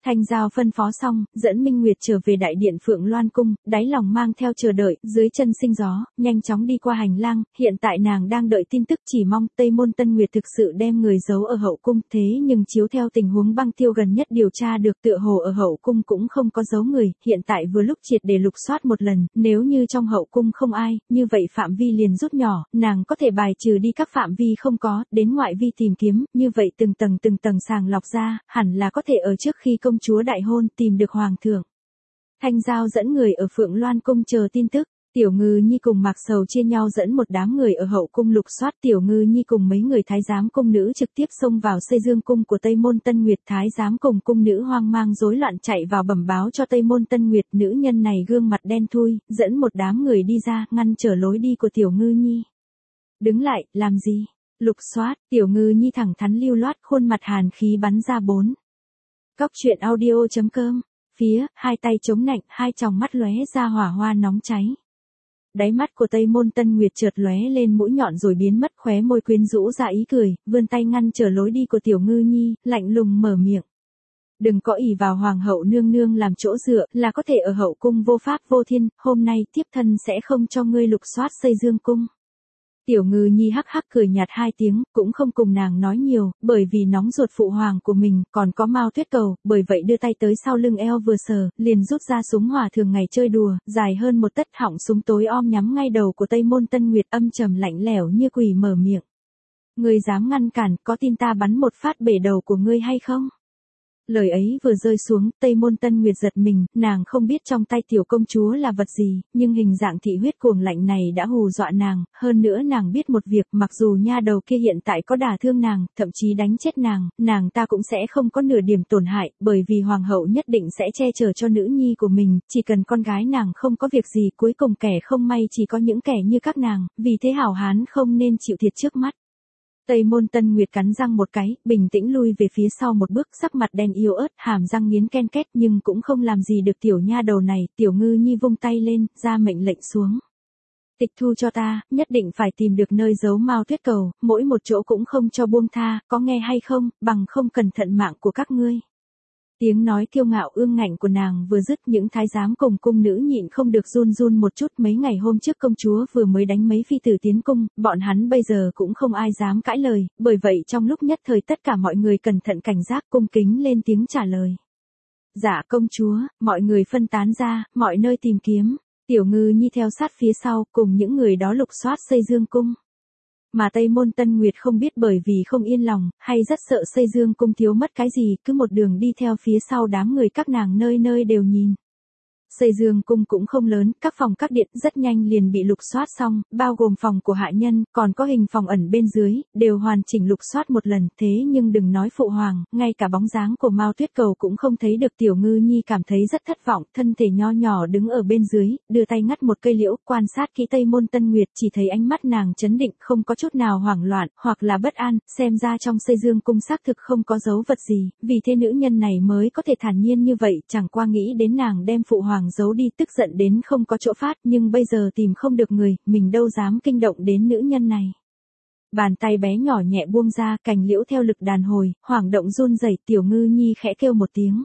Thanh Giao phân phó xong, dẫn Minh Nguyệt trở về đại điện Phượng Loan Cung, đáy lòng mang theo chờ đợi, dưới chân sinh gió, nhanh chóng đi qua hành lang, hiện tại nàng đang đợi tin tức chỉ mong Tây Môn Tân Nguyệt thực sự đem người giấu ở hậu cung, thế nhưng chiếu theo tình huống băng tiêu gần nhất điều tra được tựa hồ ở hậu cung cũng không có giấu người, hiện tại vừa lúc triệt để lục soát một lần, nếu như trong hậu cung không ai, như vậy phạm vi liền rút nhỏ, nàng có thể bài trừ đi các phạm vi không có, đến ngoại vi tìm kiếm, như vậy từng tầng từng tầng sàng lọc ra, hẳn là có thể ở trước khi công chúa đại hôn tìm được hoàng thượng. Thanh Giao dẫn người ở Phượng Loan Cung chờ tin tức, Tiểu Ngư Nhi cùng Mạc Sầu chia nhau dẫn một đám người ở hậu cung lục soát. Tiểu Ngư Nhi cùng mấy người thái giám cung nữ trực tiếp xông vào Xây Dương cung của Tây Môn Tân Nguyệt, thái giám cùng cung nữ hoang mang rối loạn chạy vào bẩm báo cho Tây Môn Tân Nguyệt, nữ nhân này gương mặt đen thui, dẫn một đám người đi ra, ngăn trở lối đi của Tiểu Ngư Nhi. Đứng lại, làm gì? Lục soát. Tiểu Ngư Nhi thẳng thắn lưu loát, khuôn mặt hàn khí bắn ra bốn. Cóc truyện audio chấm com, phía, hai tay chống nạnh, hai tròng mắt lóe ra hỏa hoa nóng cháy. Đáy mắt của Tây Môn Tân Nguyệt chợt lóe lên mũi nhọn rồi biến mất, khóe môi quyến rũ ra ý cười, vươn tay ngăn trở lối đi của Tiểu Ngư Nhi, lạnh lùng mở miệng. Đừng có ỷ vào hoàng hậu nương nương làm chỗ dựa, là có thể ở hậu cung vô pháp vô thiên, hôm nay tiếp thân sẽ không cho ngươi lục soát Xây Dương cung. Tiểu Ngư Nhi hắc hắc cười nhạt hai tiếng, cũng không cùng nàng nói nhiều, bởi vì nóng ruột phụ hoàng của mình, còn có Mao Tuyết Cầu, bởi vậy đưa tay tới sau lưng eo vừa sờ, liền rút ra súng hỏa thường ngày chơi đùa, dài hơn một tấc họng súng tối om nhắm ngay đầu của Tây Môn Tân Nguyệt, âm trầm lạnh lẽo như quỷ mở miệng. Ngươi dám ngăn cản, có tin ta bắn một phát bể đầu của ngươi hay không? Lời ấy vừa rơi xuống, Tây Môn Tân Nguyệt giật mình, nàng không biết trong tay tiểu công chúa là vật gì, nhưng hình dạng thị huyết cuồng lạnh này đã hù dọa nàng, hơn nữa nàng biết một việc, mặc dù nha đầu kia hiện tại có đả thương nàng, thậm chí đánh chết nàng, nàng ta cũng sẽ không có nửa điểm tổn hại, bởi vì hoàng hậu nhất định sẽ che chở cho nữ nhi của mình, chỉ cần con gái nàng không có việc gì, cuối cùng kẻ không may chỉ có những kẻ như các nàng, vì thế hảo hán không nên chịu thiệt trước mắt. Tây Môn Tân Nguyệt cắn răng một cái, bình tĩnh lui về phía sau một bước, sắc mặt đen yếu ớt, hàm răng nghiến ken két nhưng cũng không làm gì được tiểu nha đầu này. Tiểu Ngư Nhi vung tay lên, ra mệnh lệnh xuống. Tịch thu cho ta, nhất định phải tìm được nơi giấu Mao Tuyết Cầu, mỗi một chỗ cũng không cho buông tha, có nghe hay không, bằng không cẩn thận mạng của các ngươi. Tiếng nói kiêu ngạo ương ngạnh của nàng vừa dứt, những thái giám cùng cung nữ nhịn không được run run một chút. Mấy ngày hôm trước công chúa vừa mới đánh mấy phi tử tiến cung, bọn hắn bây giờ cũng không ai dám cãi lời, bởi vậy trong lúc nhất thời tất cả mọi người cẩn thận cảnh giác, cung kính lên tiếng trả lời. Dạ công chúa. Mọi người phân tán ra, mọi nơi tìm kiếm. Tiểu Ngư Nhi theo sát phía sau, cùng những người đó lục soát Xây Dương cung. Mà Tây Môn Tân Nguyệt không biết bởi vì không yên lòng, hay rất sợ Xây Dương cung thiếu mất cái gì, cứ một đường đi theo phía sau đám người các nàng nơi nơi đều nhìn. Xây Dương cung cũng không lớn, các phòng các điện rất nhanh liền bị lục soát xong, bao gồm phòng của hạ nhân, còn có hình phòng ẩn bên dưới, đều hoàn chỉnh lục soát một lần, thế nhưng đừng nói phụ hoàng, ngay cả bóng dáng của Mao Tuyết Cầu cũng không thấy được. Tiểu Ngư Nhi cảm thấy rất thất vọng, thân thể nho nhỏ đứng ở bên dưới, đưa tay ngắt một cây liễu, quan sát kỹ Tây Môn Tân Nguyệt, chỉ thấy ánh mắt nàng chấn định, không có chút nào hoảng loạn, hoặc là bất an, xem ra trong Xây Dương cung xác thực không có dấu vật gì, vì thế nữ nhân này mới có thể thản nhiên như vậy, chẳng qua nghĩ đến nàng đem phụ hoàng giấu đi, tức giận đến không có chỗ phát, nhưng bây giờ tìm không được người, mình đâu dám kinh động đến nữ nhân này. Bàn tay bé nhỏ nhẹ buông ra, cành liễu theo lực đàn hồi, hoảng động run rẩy. Tiểu Ngư Nhi khẽ kêu một tiếng.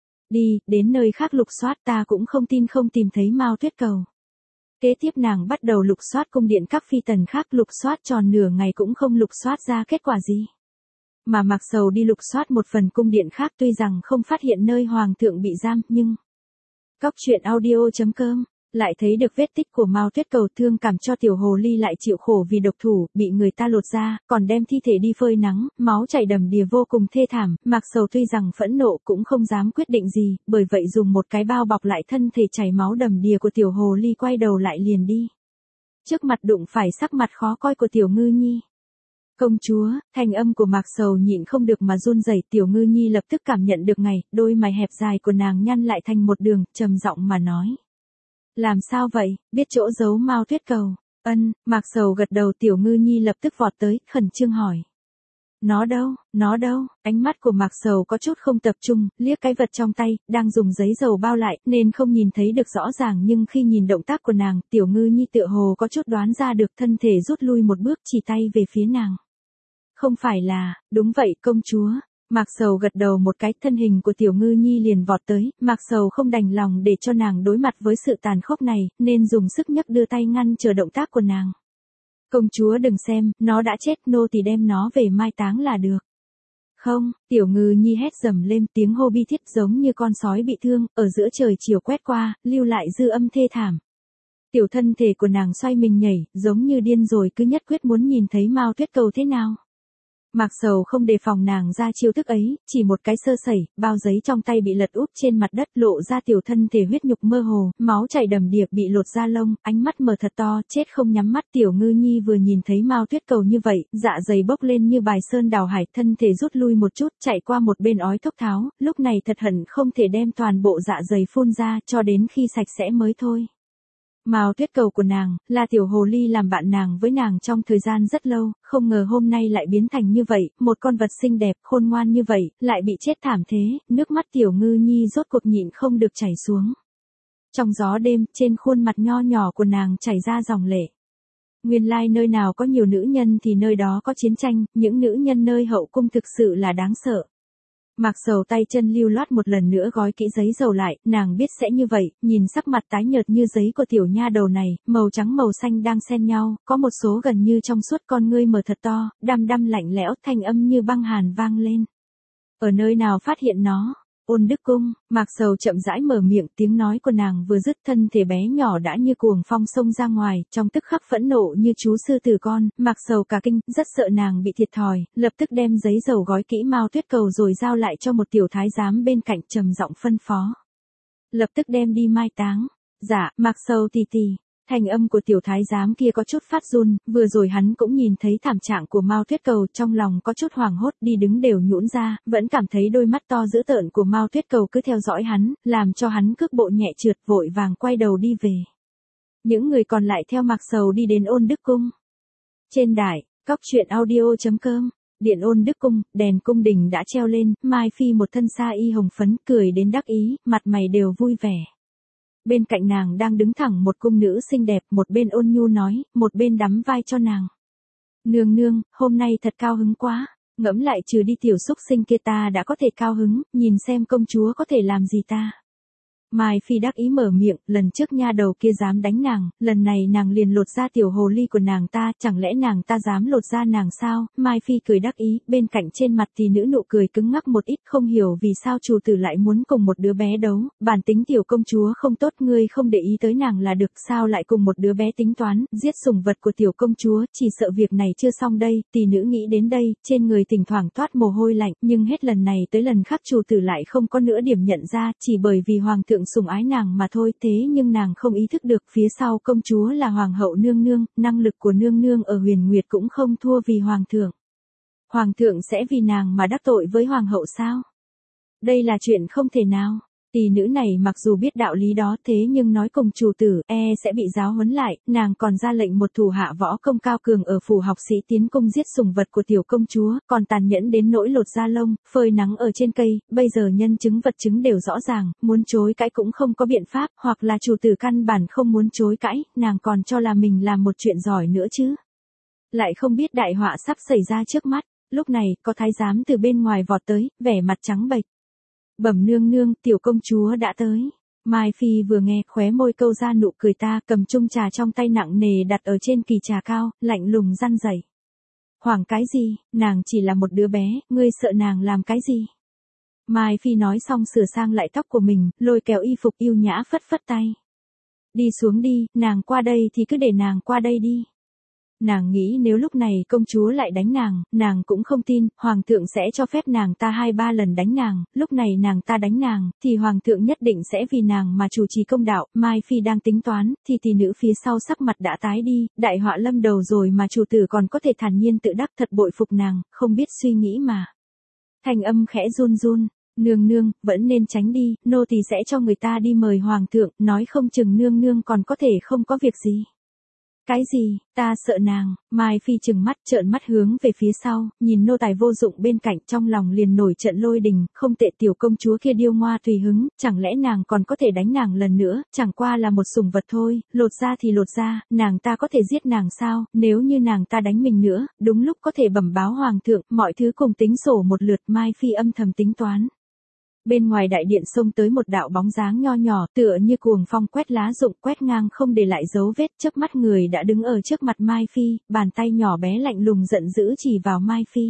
Đi, đến nơi khác lục soát, ta cũng không tin không tìm thấy Mao Tuyết Cầu. Kế tiếp nàng bắt đầu lục soát cung điện các phi tần khác, lục soát tròn nửa ngày cũng không lục soát ra kết quả gì. Mà Mạc Sầu đi lục soát một phần cung điện khác, tuy rằng không phát hiện nơi hoàng thượng bị giam, nhưng Cóc truyện audio chấm com lại thấy được vết tích của Mao Tuyết Cầu, thương cảm cho tiểu hồ ly lại chịu khổ vì độc thủ, bị người ta lột ra, còn đem thi thể đi phơi nắng, máu chảy đầm đìa vô cùng thê thảm. Mạc Sầu tuy rằng phẫn nộ cũng không dám quyết định gì, bởi vậy dùng một cái bao bọc lại thân thể chảy máu đầm đìa của tiểu hồ ly, quay đầu lại liền đi. Trước mặt đụng phải sắc mặt khó coi của Tiểu Ngư Nhi. Công chúa, thanh âm của Mạc Sầu nhịn không được mà run rẩy. Tiểu Ngư Nhi lập tức cảm nhận được ngày, đôi mày hẹp dài của nàng nhăn lại thành một đường, trầm giọng mà nói. Làm sao vậy, biết chỗ giấu Mao Tuyết Cầu? Ân, Mạc Sầu gật đầu. Tiểu Ngư Nhi lập tức vọt tới, khẩn trương hỏi. Nó đâu, nó đâu? Ánh mắt của Mạc Sầu có chút không tập trung, liếc cái vật trong tay, đang dùng giấy dầu bao lại, nên không nhìn thấy được rõ ràng, nhưng khi nhìn động tác của nàng, Tiểu Ngư Nhi tựa hồ có chút đoán ra được, thân thể rút lui một bước, chỉ tay về phía nàng. Không phải là, đúng vậy công chúa. Mạc Sầu gật đầu một cái, thân hình của Tiểu Ngư Nhi liền vọt tới, Mạc Sầu không đành lòng để cho nàng đối mặt với sự tàn khốc này, nên dùng sức nhấc đưa tay ngăn chờ động tác của nàng. Công chúa đừng xem, nó đã chết, nô tỳ đem nó về mai táng là được. Không, Tiểu Ngư Nhi hét dầm lên, tiếng hô bi thiết giống như con sói bị thương, ở giữa trời chiều quét qua, lưu lại dư âm thê thảm. Tiểu thân thể của nàng xoay mình nhảy, giống như điên rồi, cứ nhất quyết muốn nhìn thấy Mao Tuyết Cầu thế nào. Mạc Sầu không đề phòng nàng ra chiêu thức ấy, chỉ một cái sơ sẩy, bao giấy trong tay bị lật úp trên mặt đất, lộ ra tiểu thân thể huyết nhục mơ hồ, máu chảy đầm đìa, bị lột da lông, ánh mắt mở thật to, chết không nhắm mắt. Tiểu Ngư Nhi vừa nhìn thấy Mao Tuyết Cầu như vậy, dạ dày bốc lên như bài sơn đào hải, thân thể rút lui một chút, chạy qua một bên ói thốc tháo, lúc này thật hận không thể đem toàn bộ dạ dày phun ra, cho đến khi sạch sẽ mới thôi. Mao Tuyết Cầu của nàng, là tiểu hồ ly làm bạn nàng với nàng trong thời gian rất lâu, không ngờ hôm nay lại biến thành như vậy, một con vật xinh đẹp, khôn ngoan như vậy, lại bị chết thảm thế, nước mắt Tiểu Ngư Nhi rốt cuộc nhịn không được chảy xuống. Trong gió đêm, trên khuôn mặt nho nhỏ của nàng chảy ra dòng lệ. Nguyên lai nơi nào có nhiều nữ nhân thì nơi đó có chiến tranh, những nữ nhân nơi hậu cung thực sự là đáng sợ. Mạc Sầu tay chân lưu loát một lần nữa gói kỹ giấy dầu lại, nàng biết sẽ như vậy, nhìn sắc mặt tái nhợt như giấy của tiểu nha đầu này, màu trắng màu xanh đang xen nhau, có một số gần như trong suốt, con ngươi mở thật to, đăm đăm lạnh lẽo, thanh âm như băng hàn vang lên. Ở nơi nào phát hiện nó? Ôn Đức Cung. Mạc Sầu chậm rãi mở miệng, tiếng nói của nàng vừa dứt, thân thể bé nhỏ đã như cuồng phong xông ra ngoài, trong tức khắc phẫn nộ như chú sư tử con. Mạc Sầu cả kinh, rất sợ nàng bị thiệt thòi, lập tức đem giấy dầu gói kỹ Mao Tuyết Cầu rồi giao lại cho một tiểu thái giám bên cạnh, trầm giọng phân phó. Lập tức đem đi mai táng. Dạ, Mạc Sầu tì tì. Thanh âm của tiểu thái giám kia có chút phát run, vừa rồi hắn cũng nhìn thấy thảm trạng của Mao Tuyết Cầu, trong lòng có chút hoảng hốt, đi đứng đều nhũn ra, vẫn cảm thấy đôi mắt to dữ tợn của Mao Tuyết Cầu cứ theo dõi hắn, làm cho hắn cước bộ nhẹ trượt, vội vàng quay đầu đi về. Những người còn lại theo Mạc Sầu đi đến Ôn Đức Cung. Trên đài, cóc truyện audio chấm com, điện Ôn Đức Cung, đèn cung đình đã treo lên, Mai Phi một thân sa y hồng phấn, cười đến đắc ý, mặt mày đều vui vẻ. Bên cạnh nàng đang đứng thẳng một cung nữ xinh đẹp, một bên ôn nhu nói, một bên đắm vai cho nàng. Nương nương, hôm nay thật cao hứng quá, ngẫm lại trừ đi tiểu xúc sinh kia ta đã có thể cao hứng, nhìn xem công chúa có thể làm gì ta. Mai Phi đắc ý mở miệng, lần trước nha đầu kia dám đánh nàng, lần này nàng liền lột ra tiểu hồ ly của nàng ta, chẳng lẽ nàng ta dám lột ra nàng sao? Mai Phi cười đắc ý, bên cạnh trên mặt thì nữ nụ cười cứng ngắc một ít, không hiểu vì sao chủ tử lại muốn cùng một đứa bé đấu, bản tính tiểu công chúa không tốt, ngươi không để ý tới nàng là được, sao lại cùng một đứa bé tính toán, giết sủng vật của tiểu công chúa, chỉ sợ việc này chưa xong đây. Tỷ nữ nghĩ đến đây, trên người thỉnh thoảng toát mồ hôi lạnh, nhưng hết lần này tới lần khác chủ tử lại không có nửa điểm nhận ra, chỉ bởi vì hoàng thượng sủng ái nàng mà thôi, thế nhưng nàng không ý thức được phía sau công chúa là hoàng hậu nương nương, năng lực của nương nương ở Huyền Nguyệt cũng không thua vì hoàng thượng. Hoàng thượng sẽ vì nàng mà đắc tội với hoàng hậu sao? Đây là chuyện không thể nào. Tỷ nữ này mặc dù biết đạo lý đó, thế nhưng nói cùng chủ tử, e sẽ bị giáo huấn lại, nàng còn ra lệnh một thủ hạ võ công cao cường ở phủ học sĩ tiến cung giết sủng vật của tiểu công chúa, còn tàn nhẫn đến nỗi lột da lông, phơi nắng ở trên cây, bây giờ nhân chứng vật chứng đều rõ ràng, muốn chối cãi cũng không có biện pháp, hoặc là chủ tử căn bản không muốn chối cãi, nàng còn cho là mình làm một chuyện giỏi nữa chứ. Lại không biết đại họa sắp xảy ra trước mắt, lúc này, có thái giám từ bên ngoài vọt tới, vẻ mặt trắng bệch. Bẩm nương nương, tiểu công chúa đã tới. Mai Phi vừa nghe, khóe môi câu ra nụ cười, ta cầm chung trà trong tay nặng nề đặt ở trên kỳ trà cao, lạnh lùng răn dày. Hoảng cái gì, nàng chỉ là một đứa bé, ngươi sợ nàng làm cái gì? Mai Phi nói xong sửa sang lại tóc của mình, lôi kéo y phục yêu nhã phất phất tay. Đi xuống đi, nàng qua đây thì cứ để nàng qua đây đi. Nàng nghĩ nếu lúc này công chúa lại đánh nàng, nàng cũng không tin, hoàng thượng sẽ cho phép nàng ta hai ba lần đánh nàng, lúc này nàng ta đánh nàng, thì hoàng thượng nhất định sẽ vì nàng mà chủ trì công đạo. Mai Phi đang tính toán, thì tỷ nữ phía sau sắc mặt đã tái đi, đại họa lâm đầu rồi mà chủ tử còn có thể thản nhiên tự đắc, thật bội phục nàng, không biết suy nghĩ mà. Thanh âm khẽ run run, nương nương, vẫn nên tránh đi, nô tỳ sẽ cho người ta đi mời hoàng thượng, nói không chừng nương nương còn có thể không có việc gì. Cái gì, ta sợ nàng, Mai Phi trừng mắt trợn mắt hướng về phía sau, nhìn nô tài vô dụng bên cạnh trong lòng liền nổi trận lôi đình, không tệ tiểu công chúa kia điêu ngoa tùy hứng, chẳng lẽ nàng còn có thể đánh nàng lần nữa, chẳng qua là một sủng vật thôi, lột ra thì lột ra, nàng ta có thể giết nàng sao, nếu như nàng ta đánh mình nữa, đúng lúc có thể bẩm báo hoàng thượng, mọi thứ cùng tính sổ một lượt. Mai Phi âm thầm tính toán. Bên ngoài đại điện xông tới một đạo bóng dáng nho nhỏ, tựa như cuồng phong quét lá rụng quét ngang không để lại dấu vết, chớp mắt người đã đứng ở trước mặt Mai Phi, bàn tay nhỏ bé lạnh lùng giận dữ chỉ vào Mai Phi.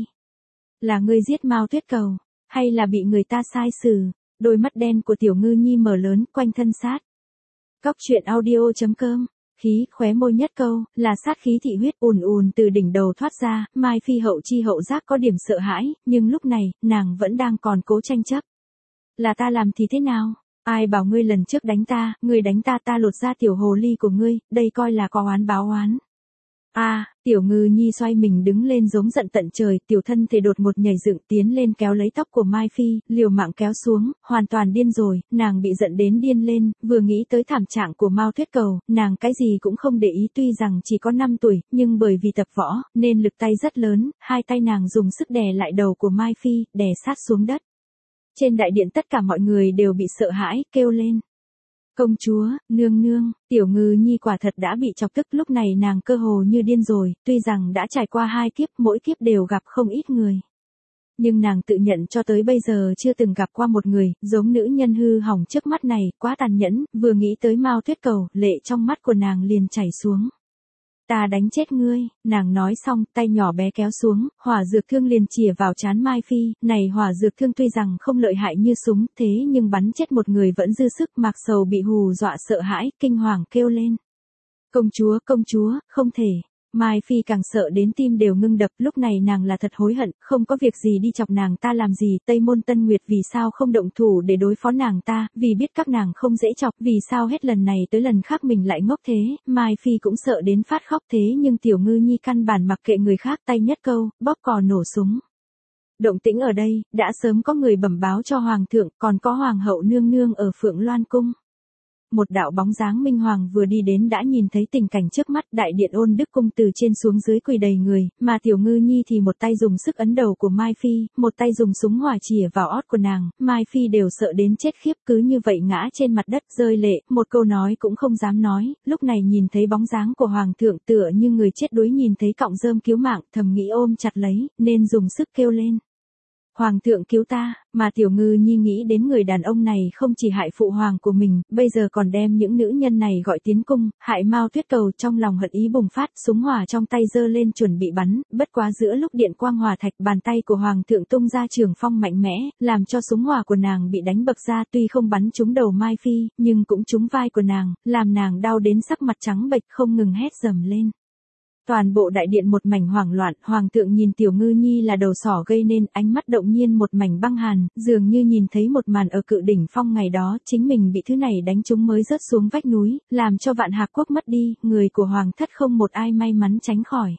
Là ngươi giết Mao Tuyết Cầu, hay là bị người ta sai xử? Đôi mắt đen của Tiểu Ngư Nhi mở lớn, quanh thân sát. Cóc truyện audio chấm com. Khí, khóe môi nhất câu, là sát khí thị huyết ùn ùn từ đỉnh đầu thoát ra, Mai Phi hậu chi hậu giác có điểm sợ hãi, nhưng lúc này, nàng vẫn đang còn cố tranh chấp. Là ta làm thì thế nào? Ai bảo ngươi lần trước đánh ta, ngươi đánh ta ta lột ra tiểu hồ ly của ngươi, đây coi là có oán báo oán. A, à, Tiểu Ngư Nhi xoay mình đứng lên giống giận tận trời, tiểu thân thể đột ngột nhảy dựng tiến lên kéo lấy tóc của Mai Phi, liều mạng kéo xuống, hoàn toàn điên rồi, nàng bị giận đến điên lên, vừa nghĩ tới thảm trạng của Mao Tuyết Cầu, nàng cái gì cũng không để ý tuy rằng chỉ có năm tuổi, nhưng bởi vì tập võ, nên lực tay rất lớn, hai tay nàng dùng sức đè lại đầu của Mai Phi, đè sát xuống đất. Trên đại điện tất cả mọi người đều bị sợ hãi, kêu lên. Công chúa, nương nương, Tiểu Ngư Nhi quả thật đã bị chọc tức lúc này nàng cơ hồ như điên rồi, tuy rằng đã trải qua hai kiếp mỗi kiếp đều gặp không ít người. Nhưng nàng tự nhận cho tới bây giờ chưa từng gặp qua một người, giống nữ nhân hư hỏng trước mắt này, quá tàn nhẫn, vừa nghĩ tới Mao Tuyết Cầu, lệ trong mắt của nàng liền chảy xuống. Ta đánh chết ngươi, nàng nói xong, tay nhỏ bé kéo xuống, hỏa dược thương liền chĩa vào trán Mai Phi, này hỏa dược thương tuy rằng không lợi hại như súng, thế nhưng bắn chết một người vẫn dư sức, Mạc Sầu bị hù dọa sợ hãi, kinh hoàng kêu lên. Công chúa, công chúa, không thể. Mai Phi càng sợ đến tim đều ngưng đập, lúc này nàng là thật hối hận, không có việc gì đi chọc nàng ta làm gì, Tây Môn Tân Nguyệt vì sao không động thủ để đối phó nàng ta, vì biết các nàng không dễ chọc, vì sao hết lần này tới lần khác mình lại ngốc thế, Mai Phi cũng sợ đến phát khóc thế nhưng Tiểu Ngư Nhi căn bản mặc kệ người khác, tay nhất câu, bóp cò nổ súng. Động tĩnh ở đây, đã sớm có người bẩm báo cho Hoàng thượng, còn có Hoàng hậu nương nương ở Phượng Loan Cung. Một đạo bóng dáng minh hoàng vừa đi đến đã nhìn thấy tình cảnh trước mắt, đại điện Ôn Đức cung từ trên xuống dưới quỳ đầy người, mà Tiểu Ngư Nhi thì một tay dùng sức ấn đầu của Mai Phi, một tay dùng súng hỏa chĩa vào ót của nàng, Mai Phi đều sợ đến chết khiếp, cứ như vậy ngã trên mặt đất rơi lệ, một câu nói cũng không dám nói, lúc này nhìn thấy bóng dáng của Hoàng thượng tựa như người chết đuối nhìn thấy cọng rơm cứu mạng, thầm nghĩ ôm chặt lấy, nên dùng sức kêu lên. Hoàng thượng cứu ta, mà Tiểu Ngư Nhi nghĩ đến người đàn ông này không chỉ hại phụ hoàng của mình, bây giờ còn đem những nữ nhân này gọi tiến cung, hại Mao Tuyết Cầu, trong lòng hận ý bùng phát, súng hỏa trong tay giơ lên chuẩn bị bắn, bất quá giữa lúc điện quang hỏa thạch, bàn tay của Hoàng thượng tung ra trường phong mạnh mẽ, làm cho súng hỏa của nàng bị đánh bật ra, tuy không bắn trúng đầu Mai Phi, nhưng cũng trúng vai của nàng, làm nàng đau đến sắc mặt trắng bệch không ngừng hét dầm lên. Toàn bộ đại điện một mảnh hoảng loạn, Hoàng thượng nhìn Tiểu Ngư Nhi là đầu sỏ gây nên, ánh mắt động nhiên một mảnh băng hàn, dường như nhìn thấy một màn ở Cự Đỉnh Phong ngày đó, chính mình bị thứ này đánh trúng mới rớt xuống vách núi, làm cho Vạn Hạc Quốc mất đi, người của Hoàng thất không một ai may mắn tránh khỏi.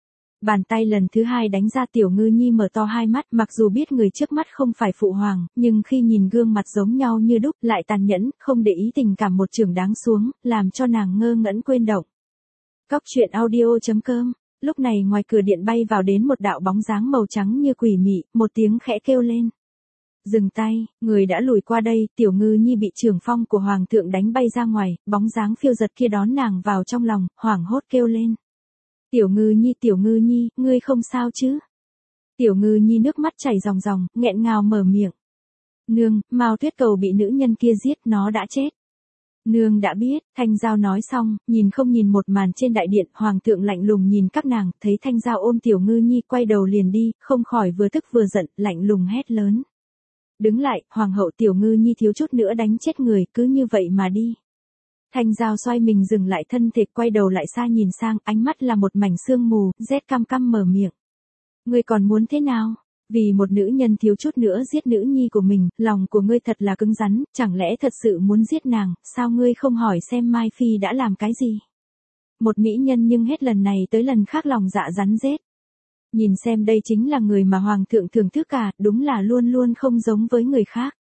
Bàn tay lần thứ hai đánh ra, Tiểu Ngư Nhi mở to hai mắt, mặc dù biết người trước mắt không phải phụ hoàng, nhưng khi nhìn gương mặt giống nhau như đúc, lại tàn nhẫn, không để ý tình cảm một chưởng đáng xuống, làm cho nàng ngơ ngẩn quên động. Cóc truyện audio chấm com. Lúc này ngoài cửa điện bay vào đến một đạo bóng dáng màu trắng như quỷ mị, một tiếng khẽ kêu lên. Dừng tay, người đã lùi qua đây, Tiểu Ngư Nhi bị trường phong của Hoàng thượng đánh bay ra ngoài, bóng dáng phiêu giật kia đón nàng vào trong lòng, hoảng hốt kêu lên. Tiểu Ngư Nhi, Tiểu Ngư Nhi, ngươi không sao chứ? Tiểu Ngư Nhi nước mắt chảy ròng ròng, nghẹn ngào mở miệng. Nương, Mao Tuyết Cầu bị nữ nhân kia giết, nó đã chết. Nương đã biết, Thanh Giao nói xong, nhìn không nhìn một màn trên đại điện, Hoàng thượng lạnh lùng nhìn các nàng, thấy Thanh Giao ôm Tiểu Ngư Nhi quay đầu liền đi, không khỏi vừa tức vừa giận, lạnh lùng hét lớn. Đứng lại, Hoàng hậu, Tiểu Ngư Nhi thiếu chút nữa đánh chết người, cứ như vậy mà đi. Thanh Giao xoay mình dừng lại thân thể, quay đầu lại xa nhìn sang, ánh mắt là một mảnh sương mù, rét căm căm mở miệng. Ngươi còn muốn thế nào? Vì một nữ nhân thiếu chút nữa giết nữ nhi của mình, lòng của ngươi thật là cứng rắn, chẳng lẽ thật sự muốn giết nàng, sao ngươi không hỏi xem Mai Phi đã làm cái gì? Một mỹ nhân nhưng hết lần này tới lần khác lòng dạ rắn rết. Nhìn xem đây chính là người mà Hoàng thượng thưởng thức cả, đúng là luôn luôn không giống với người khác.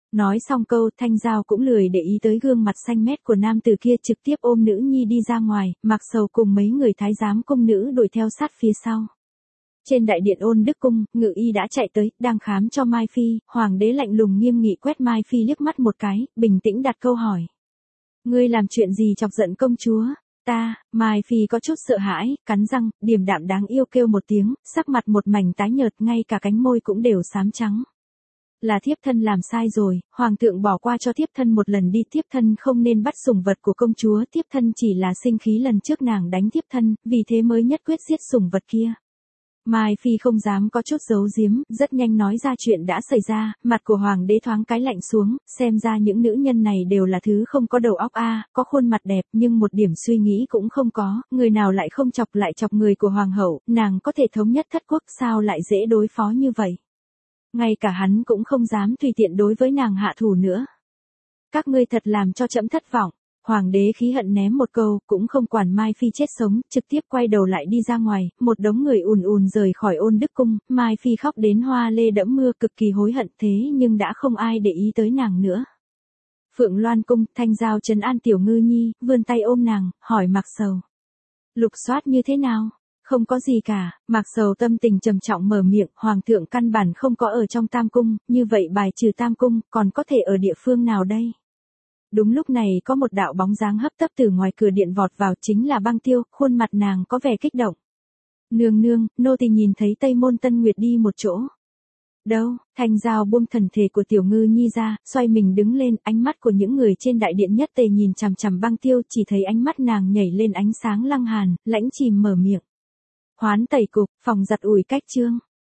Nói xong câu, Thanh Giao cũng lười để ý tới gương mặt xanh mét của nam tử kia, trực tiếp ôm nữ nhi đi ra ngoài, Mạc Sầu cùng mấy người thái giám cung nữ đuổi theo sát phía sau. Trên đại điện Ôn Đức Cung, Ngự Y đã chạy tới, đang khám cho Mai Phi, hoàng đế lạnh lùng nghiêm nghị quét Mai Phi liếc mắt một cái, bình tĩnh đặt câu hỏi. Ngươi làm chuyện gì chọc giận công chúa? Ta, Mai Phi có chút sợ hãi, cắn răng, điềm đạm đáng yêu kêu một tiếng, sắc mặt một mảnh tái nhợt, ngay cả cánh môi cũng đều xám trắng. Là thiếp thân làm sai rồi, hoàng thượng bỏ qua cho thiếp thân một lần đi, thiếp thân không nên bắt sủng vật của công chúa, thiếp thân chỉ là sinh khí lần trước nàng đánh thiếp thân, vì thế mới nhất quyết giết sủng vật kia. Mai Phi không dám có chút giấu giếm, rất nhanh nói ra chuyện đã xảy ra, mặt của hoàng đế thoáng cái lạnh xuống, xem ra những nữ nhân này đều là thứ không có đầu óc a, có khuôn mặt đẹp nhưng một điểm suy nghĩ cũng không có, người nào lại không chọc lại chọc người của hoàng hậu, nàng có thể thống nhất thất quốc sao lại dễ đối phó như vậy. Ngay cả hắn cũng không dám tùy tiện đối với nàng hạ thủ nữa. Các ngươi thật làm cho trẫm thất vọng. Hoàng đế khí hận ném một câu, cũng không quản Mai Phi chết sống, trực tiếp quay đầu lại đi ra ngoài, một đống người ùn ùn rời khỏi Ôn Đức Cung, Mai Phi khóc đến hoa lê đẫm mưa, cực kỳ hối hận, thế nhưng đã không ai để ý tới nàng nữa. Phượng Loan Cung, Thanh Giao trấn an Tiểu Ngư Nhi, vươn tay ôm nàng, hỏi Mạc Sầu. Lục soát như thế nào? Không có gì cả, Mạc Sầu tâm tình trầm trọng mở miệng, hoàng thượng căn bản không có ở trong Tam Cung, như vậy bài trừ Tam Cung, còn có thể ở địa phương nào đây? Đúng lúc này có một đạo bóng dáng hấp tấp từ ngoài cửa điện vọt vào, chính là Băng Tiêu, khuôn mặt nàng có vẻ kích động. Nương nương, nô tỳ nhìn thấy Tây Môn Tân Nguyệt đi một chỗ. Đâu? Thanh Giao buông thần thể của Tiểu Ngư Nhi ra, xoay mình đứng lên, ánh mắt của những người trên đại điện nhất tề nhìn chằm chằm Băng Tiêu, chỉ thấy ánh mắt nàng nhảy lên ánh sáng lăng hàn, lãnh chìm mở miệng. Hoán tẩy cục, phòng giặt ủi cách trương.